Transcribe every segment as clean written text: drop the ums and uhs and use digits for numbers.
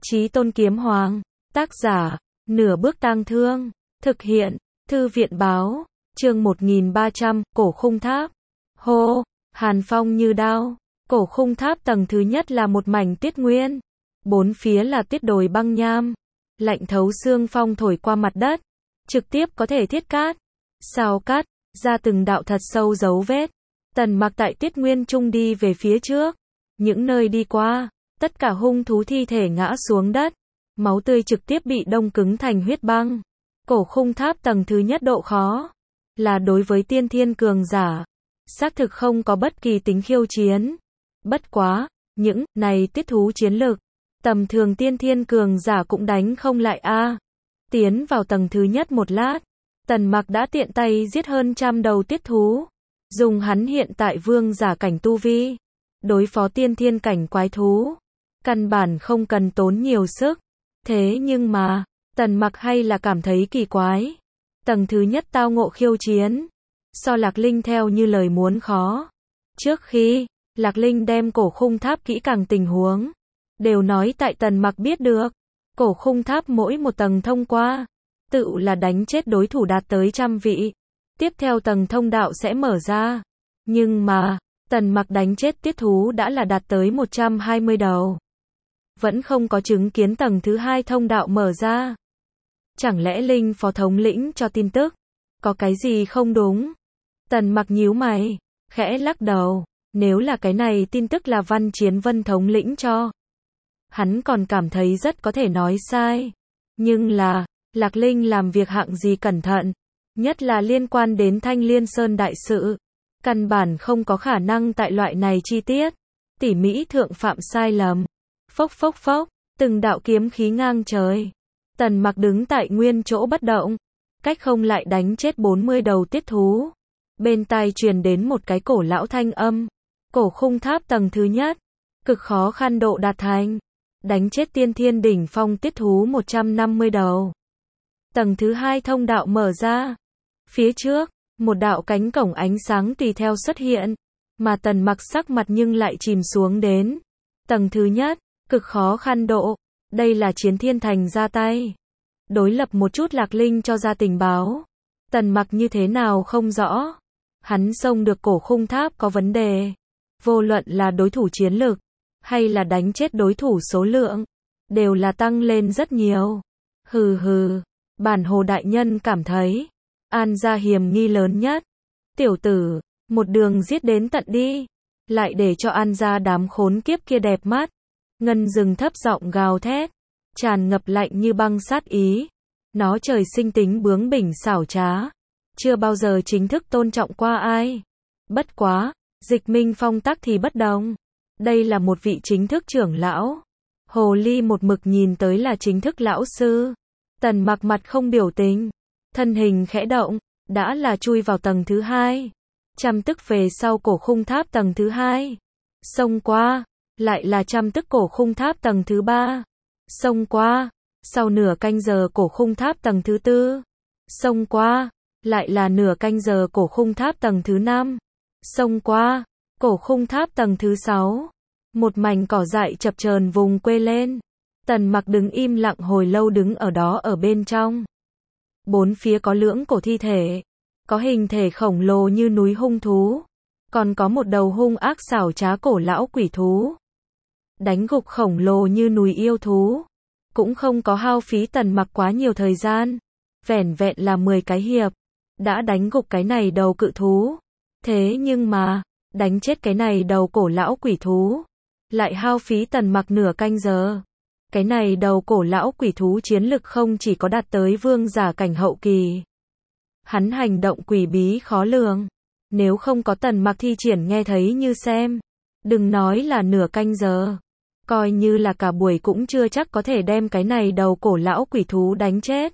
Chí Tôn Kiếm Hoàng, tác giả, Nửa Bước Tang Thương, thực hiện, Thư viện báo, chương 1300, Cổ Khung Tháp. Hô, hàn phong như đao, Cổ Khung Tháp tầng thứ nhất là một mảnh tuyết nguyên, bốn phía là tuyết đồi băng nham, lạnh thấu xương phong thổi qua mặt đất, trực tiếp có thể thiết cát, sao cát, ra từng đạo thật sâu dấu vết. Tần Mặc tại tuyết nguyên trung đi về phía trước, những nơi đi qua, tất cả hung thú thi thể ngã xuống đất, máu tươi trực tiếp bị đông cứng thành huyết băng. Cổ Khung Tháp tầng thứ nhất độ khó là đối với tiên thiên cường giả, xác thực không có bất kỳ tính khiêu chiến. Bất quá, những này tiết thú chiến lực, tầm thường tiên thiên cường giả cũng đánh không lại a. Tiến vào tầng thứ nhất một lát, Tần Mặc đã tiện tay giết hơn 100 đầu tiết thú, dùng hắn hiện tại vương giả cảnh tu vi, đối phó tiên thiên cảnh quái thú, căn bản không cần tốn nhiều sức. Thế nhưng mà, Tần Mặc hay là cảm thấy kỳ quái. Tầng thứ nhất tao ngộ khiêu chiến, so Lạc Linh theo như lời muốn khó. Trước khi, Lạc Linh đem Cổ Khung Tháp kỹ càng tình huống, đều nói tại Tần Mặc biết được. Cổ Khung Tháp mỗi một tầng thông qua, tự là đánh chết đối thủ đạt tới 100 vị. Tiếp theo tầng thông đạo sẽ mở ra. Nhưng mà, Tần Mặc đánh chết tiết thú đã là đạt tới 120 đầu. Vẫn không có chứng kiến tầng thứ hai thông đạo mở ra. Chẳng lẽ Linh phó thống lĩnh cho tin tức? Có cái gì không đúng? Tần Mặc nhíu mày, khẽ lắc đầu. Nếu là cái này tin tức là Văn Chiến Vân thống lĩnh cho, hắn còn cảm thấy rất có thể nói sai. Nhưng là, Lạc Linh làm việc hạng gì cẩn thận, nhất là liên quan đến Thanh Liên Sơn đại sự, căn bản không có khả năng tại loại này chi tiết tỉ mỉ thượng phạm sai lầm. Phốc phốc phốc, từng đạo kiếm khí ngang trời. Tần Mặc đứng tại nguyên chỗ bất động, cách không lại đánh chết 40 đầu tiết thú. Bên tai truyền đến một cái cổ lão thanh âm. Cổ Khung Tháp tầng thứ nhất, cực khó khăn độ đạt thành, đánh chết tiên thiên đỉnh phong tiết thú 150 đầu. Tầng thứ hai thông đạo mở ra. Phía trước, một đạo cánh cổng ánh sáng tùy theo xuất hiện, mà Tần Mặc sắc mặt nhưng lại chìm xuống đến. Tầng thứ nhất, cực khó khăn độ, đây là Chiến Thiên Thành ra tay. Đối lập một chút Lạc Linh cho ra tình báo. Tần Mặc như thế nào không rõ. Hắn xông được Cổ Khung Tháp có vấn đề. Vô luận là đối thủ chiến lực, hay là đánh chết đối thủ số lượng, đều là tăng lên rất nhiều. Hừ hừ, bản Hồ đại nhân cảm thấy, An gia hiểm nghi lớn nhất. Tiểu tử, một đường giết đến tận đi, lại để cho An gia đám khốn kiếp kia đẹp mắt. Ngân Dừng thấp giọng gào thét, tràn ngập lạnh như băng sát ý. Nó trời sinh tính bướng bỉnh xảo trá, chưa bao giờ chính thức tôn trọng qua ai. Bất quá, Dịch Minh Phong tắc thì bất đồng. Đây là một vị chính thức trưởng lão. Hồ ly một mực nhìn tới là chính thức lão sư. Tần Mặc mặt không biểu tình, thân hình khẽ động, đã là chui vào tầng thứ hai. Trăm tức về sau Cổ Khung Tháp tầng thứ hai. Xông qua, lại là trăm tức Cổ Khung Tháp tầng thứ ba. Xông qua, sau nửa canh giờ Cổ Khung Tháp tầng thứ tư. Xông qua, lại là nửa canh giờ Cổ Khung Tháp tầng thứ năm. Xông qua, Cổ Khung Tháp tầng thứ 6. Một mảnh cỏ dại chập chờn vùng quê lên. Tần Mặc đứng im lặng hồi lâu đứng ở đó ở bên trong. Bốn phía có lưỡng cổ thi thể, có hình thể khổng lồ như núi hung thú, còn có một đầu hung ác xảo trá cổ lão quỷ thú. Đánh gục khổng lồ như núi yêu thú, cũng không có hao phí Tần Mặc quá nhiều thời gian. Vẻn vẹn là 10 cái hiệp, đã đánh gục cái này đầu cự thú. Thế nhưng mà, đánh chết cái này đầu cổ lão quỷ thú, lại hao phí Tần Mặc nửa canh giờ. Cái này đầu cổ lão quỷ thú chiến lực không chỉ có đạt tới vương giả cảnh hậu kỳ. Hắn hành động quỷ bí khó lường. Nếu không có Tần Mặc thi triển nghe thấy như xem, đừng nói là nửa canh giờ, coi như là cả buổi cũng chưa chắc có thể đem cái này đầu cổ lão quỷ thú đánh chết.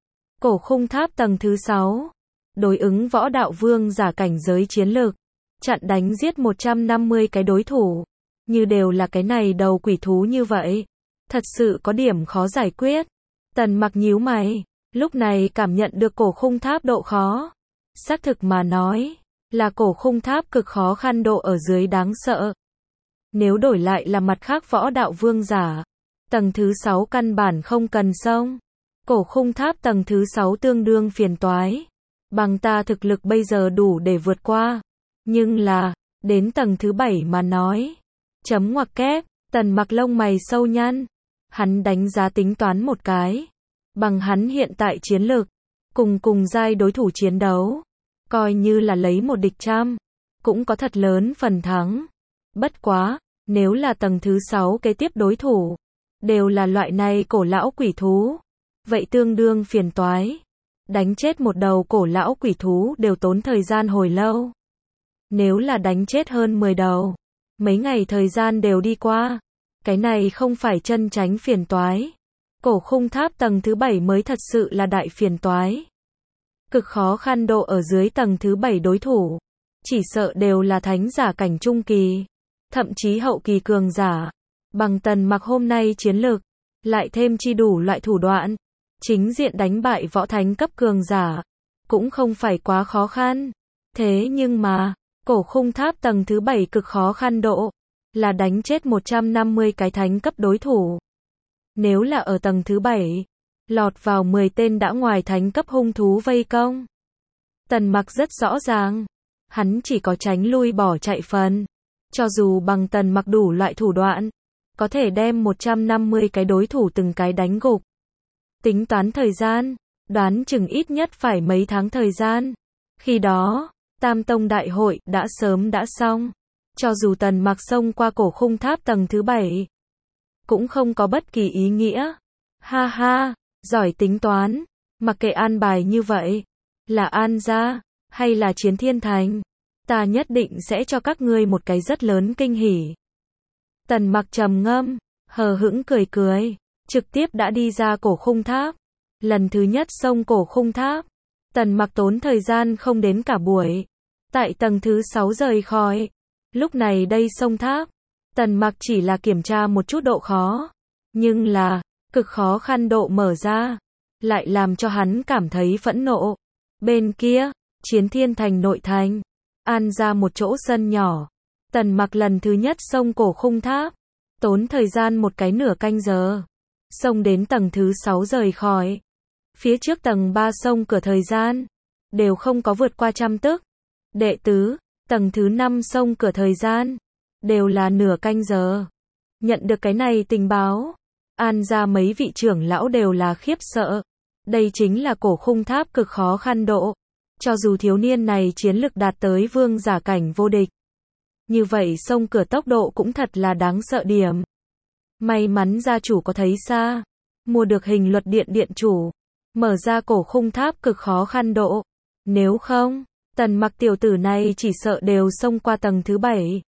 Cổ Khung Tháp tầng thứ 6. Đối ứng võ đạo vương giả cảnh giới chiến lực, chặn đánh giết 150 cái đối thủ, như đều là cái này đầu quỷ thú như vậy, thật sự có điểm khó giải quyết. Tần Mặc nhíu mày, lúc này cảm nhận được Cổ Khung Tháp độ khó. Xác thực mà nói, là Cổ Khung Tháp cực khó khăn độ ở dưới đáng sợ. Nếu đổi lại là mặt khác võ đạo vương giả, Tầng thứ 6 căn bản không cần xông. Cổ khung tháp tầng thứ 6 tương đương phiền toái. Bằng ta thực lực bây giờ đủ để vượt qua. Nhưng là, đến tầng thứ 7 mà nói. Chấm ngoặc kép, Tần Mặc lông mày sâu nhăn. Hắn đánh giá tính toán một cái. Bằng hắn hiện tại chiến lực, cùng giai đối thủ chiến đấu. Coi như là lấy một địch trăm, cũng có thật lớn phần thắng. Bất quá, nếu là tầng thứ 6 kế tiếp đối thủ, đều là loại này cổ lão quỷ thú. Vậy tương đương phiền toái. Đánh chết một đầu cổ lão quỷ thú đều tốn thời gian hồi lâu. Nếu là đánh chết hơn 10 đầu, mấy ngày thời gian đều đi qua. Cái này không phải chân tránh phiền toái. Cổ khung tháp tầng thứ 7 mới thật sự là đại phiền toái. Cực khó khăn độ ở dưới tầng thứ 7 đối thủ. Chỉ sợ đều là thánh giả cảnh trung kỳ. Thậm chí hậu kỳ cường giả. Bằng Tần Mặc hôm nay chiến lược. Lại thêm chi đủ loại thủ đoạn. Chính diện đánh bại võ thánh cấp cường giả. Cũng không phải quá khó khăn. Thế nhưng mà, cổ khung tháp tầng thứ 7 cực khó khăn độ. Là đánh chết 150 cái thánh cấp đối thủ. Nếu là ở tầng thứ 7, lọt vào 10 tên đã ngoài thánh cấp hung thú vây công. Tần Mặc rất rõ ràng, hắn chỉ có tránh lui bỏ chạy phần. Cho dù bằng Tần Mặc đủ loại thủ đoạn, có thể đem 150 cái đối thủ từng cái đánh gục. Tính toán thời gian, đoán chừng ít nhất phải mấy tháng thời gian. Khi đó, Tam Tông Đại hội đã sớm đã xong. Cho dù Tần Mặc xông qua cổ khung tháp tầng thứ 7, cũng không có bất kỳ ý nghĩa. Ha ha, giỏi tính toán, mặc kệ an bài như vậy, là An gia, hay là Chiến Thiên Thành, ta nhất định sẽ cho các ngươi một cái rất lớn kinh hỉ. Tần Mặc trầm ngâm, hờ hững cười cười, trực tiếp đã đi ra cổ khung tháp. Lần thứ nhất xông cổ khung tháp, Tần Mặc tốn thời gian không đến cả buổi. Tại tầng thứ 6 rời khỏi. Lúc này đây xông tháp, Tần Mặc chỉ là kiểm tra một chút độ khó. Nhưng là, cực khó khăn độ mở ra, lại làm cho hắn cảm thấy phẫn nộ. Bên kia, Chiến Thiên Thành nội thành, An ra một chỗ sân nhỏ. Tần Mặc lần thứ nhất xông cổ khung tháp, tốn thời gian một cái nửa canh giờ. Xông đến tầng thứ 6 rời khỏi. Phía trước tầng 3 xông cửa thời gian, đều không có vượt qua trăm tức. Đệ tứ, tầng thứ 5 xông cửa thời gian, đều là nửa canh giờ. Nhận được cái này tình báo, An ra mấy vị trưởng lão đều là khiếp sợ. Đây chính là cổ khung tháp cực khó khăn độ. Cho dù thiếu niên này chiến lực đạt tới vương giả cảnh vô địch, như vậy xông cửa tốc độ cũng thật là đáng sợ điểm. May mắn gia chủ có thấy xa, mua được hình luật điện điện chủ, mở ra cổ khung tháp cực khó khăn độ. Nếu không, Tần Mặc tiểu tử này chỉ sợ đều xông qua tầng thứ 7.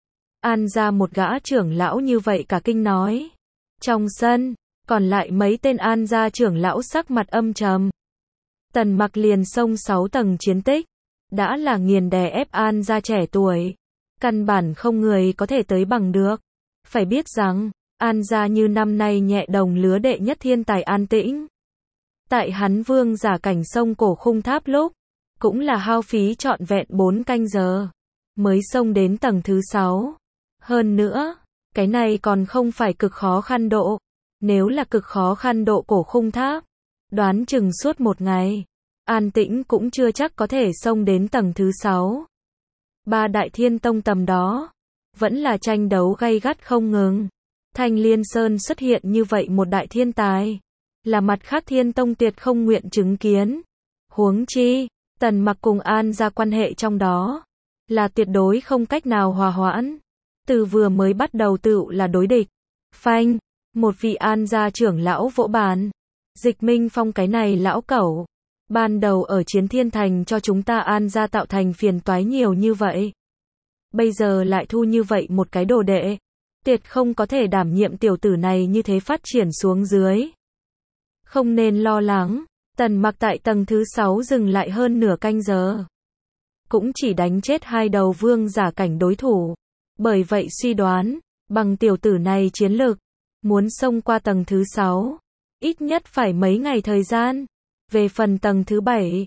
An ra một gã trưởng lão như vậy cả kinh nói. Trong sân, còn lại mấy tên An gia trưởng lão sắc mặt âm trầm. Tần Mặc liền xông 6 tầng chiến tích, đã là nghiền đè ép An gia trẻ tuổi. Căn bản không người có thể tới bằng được. Phải biết rằng, An gia như năm nay nhẹ đồng lứa đệ nhất thiên tài An Tĩnh. Tại hắn vương giả cảnh xông cổ khung tháp lúc, cũng là hao phí trọn vẹn 4 canh giờ, mới xông đến tầng thứ 6. Hơn nữa, cái này còn không phải cực khó khăn độ. Nếu là cực khó khăn độ cổ khung tháp, đoán chừng suốt một ngày, An Tĩnh cũng chưa chắc có thể xông đến tầng thứ 6. Ba đại thiên tông tầm đó, vẫn là tranh đấu gay gắt không ngừng. Thanh Liên Sơn xuất hiện như vậy một đại thiên tài, là mặt khác thiên tông tuyệt không nguyện chứng kiến. Huống chi, Tần Mặc cùng An ra quan hệ trong đó, là tuyệt đối không cách nào hòa hoãn. Từ vừa mới bắt đầu tựu là đối địch. Phanh, một vị An gia trưởng lão vỗ bàn. Dịch Minh Phong cái này lão cẩu, ban đầu ở Chiến Thiên Thành cho chúng ta An gia tạo thành phiền toái nhiều như vậy. Bây giờ lại thu như vậy một cái đồ đệ. Tuyệt không có thể đảm nhiệm tiểu tử này như thế phát triển xuống dưới. Không nên lo lắng, Tần Mặc tại tầng thứ 6 dừng lại hơn nửa canh giờ. Cũng chỉ đánh chết 2 đầu vương giả cảnh đối thủ. Bởi vậy suy đoán, bằng tiểu tử này chiến lực, muốn xông qua tầng thứ 6, ít nhất phải mấy ngày thời gian. Về phần tầng thứ 7,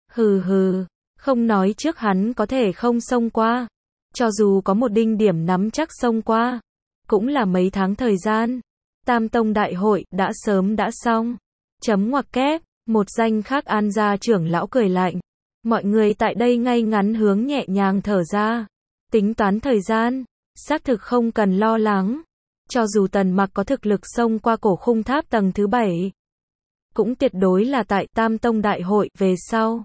không nói trước hắn có thể không xông qua. Cho dù có một đinh điểm nắm chắc xông qua, cũng là mấy tháng thời gian. Tam tông đại hội đã sớm đã xong. Chấm ngoặc kép, một danh khác An gia trưởng lão cười lạnh. Mọi người tại đây ngay ngắn hướng nhẹ nhàng thở ra. Tính toán thời gian, xác thực không cần lo lắng. Cho dù Tần Mặc có thực lực xông qua cổ khung tháp tầng thứ 7, cũng tuyệt đối là tại Tam tông đại hội về sau.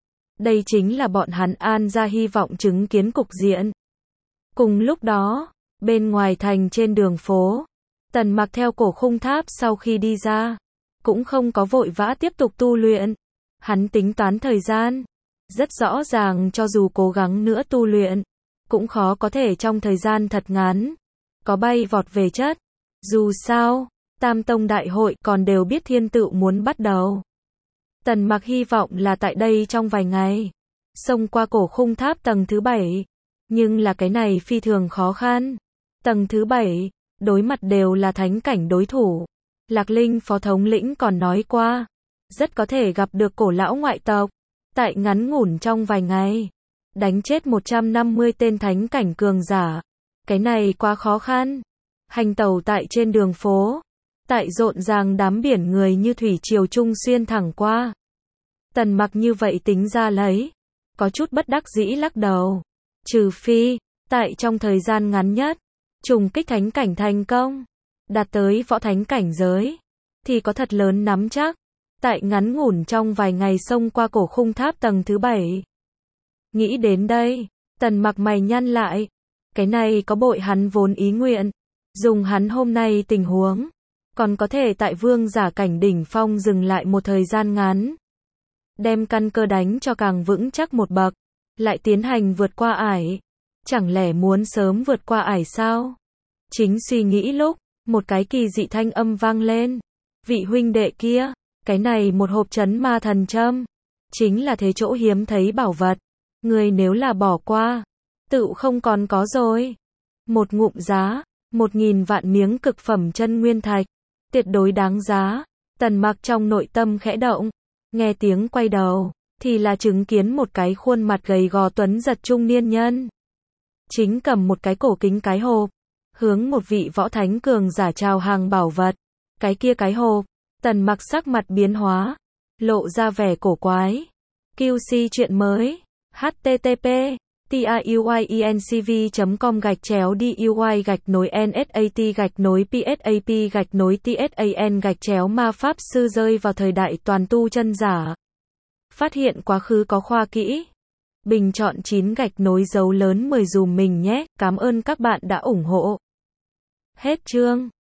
Đây chính là bọn hắn An gia hy vọng chứng kiến cục diện. Cùng lúc đó, bên ngoài thành trên đường phố, Tần Mặc theo cổ khung tháp sau khi đi ra, cũng không có vội vã tiếp tục tu luyện. Hắn tính toán thời gian, rất rõ ràng cho dù cố gắng nữa tu luyện, cũng khó có thể trong thời gian thật ngắn, có bay vọt về chất. Dù sao, Tam tông đại hội còn đều biết thiên tự muốn bắt đầu. Tần Mặc hy vọng là tại đây trong vài ngày, xông qua cổ khung tháp tầng thứ 7. Nhưng là cái này phi thường khó khăn. Tầng thứ 7, đối mặt đều là thánh cảnh đối thủ. Lạc Linh phó thống lĩnh còn nói qua, rất có thể gặp được cổ lão ngoại tộc. Tại ngắn ngủn trong vài ngày, đánh chết 150 tên thánh cảnh cường giả. Cái này quá khó khăn. Hành tẩu tại trên đường phố, tại rộn ràng đám biển người như thủy triều trung xuyên thẳng qua. Tần Mặc như vậy tính ra lấy, có chút bất đắc dĩ lắc đầu. Trừ phi, tại trong thời gian ngắn nhất, trùng kích thánh cảnh thành công, đạt tới võ thánh cảnh giới, thì có thật lớn nắm chắc. Tại ngắn ngủn trong vài ngày xông qua cổ khung tháp tầng thứ 7. Nghĩ đến đây, Tần Mặc mày nhăn lại. Cái này có bội hắn vốn ý nguyện. Dùng hắn hôm nay tình huống, còn có thể tại vương giả cảnh đỉnh phong dừng lại một thời gian ngắn. Đem căn cơ đánh cho càng vững chắc một bậc, lại tiến hành vượt qua ải. Chẳng lẽ muốn sớm vượt qua ải sao? Chính suy nghĩ lúc, một cái kỳ dị thanh âm vang lên. Vị huynh đệ kia, cái này một hộp trấn ma thần châm, chính là thế chỗ hiếm thấy bảo vật. Người nếu là bỏ qua, tự không còn có rồi. Một ngụm giá, 1.000 vạn miếng cực phẩm chân nguyên thạch, tuyệt đối đáng giá. Tần Mặc trong nội tâm khẽ động, nghe tiếng quay đầu, thì là chứng kiến một cái khuôn mặt gầy gò tuấn giật trung niên nhân. Chính cầm một cái cổ kính cái hộp, hướng một vị võ thánh cường giả chào hàng bảo vật. Cái kia cái hộp, Tần Mặc sắc mặt biến hóa, lộ ra vẻ cổ quái. QC chuyện mới, http tiuy.cv.com/DUI-NSAT-PSAP-TSAN ma pháp sư rơi vào thời đại toàn tu chân giả. Phát hiện quá khứ có khoa kỹ. Bình chọn 9 gạch nối dấu lớn 10 dùm mình nhé. Cảm ơn các bạn đã ủng hộ. Hết chương.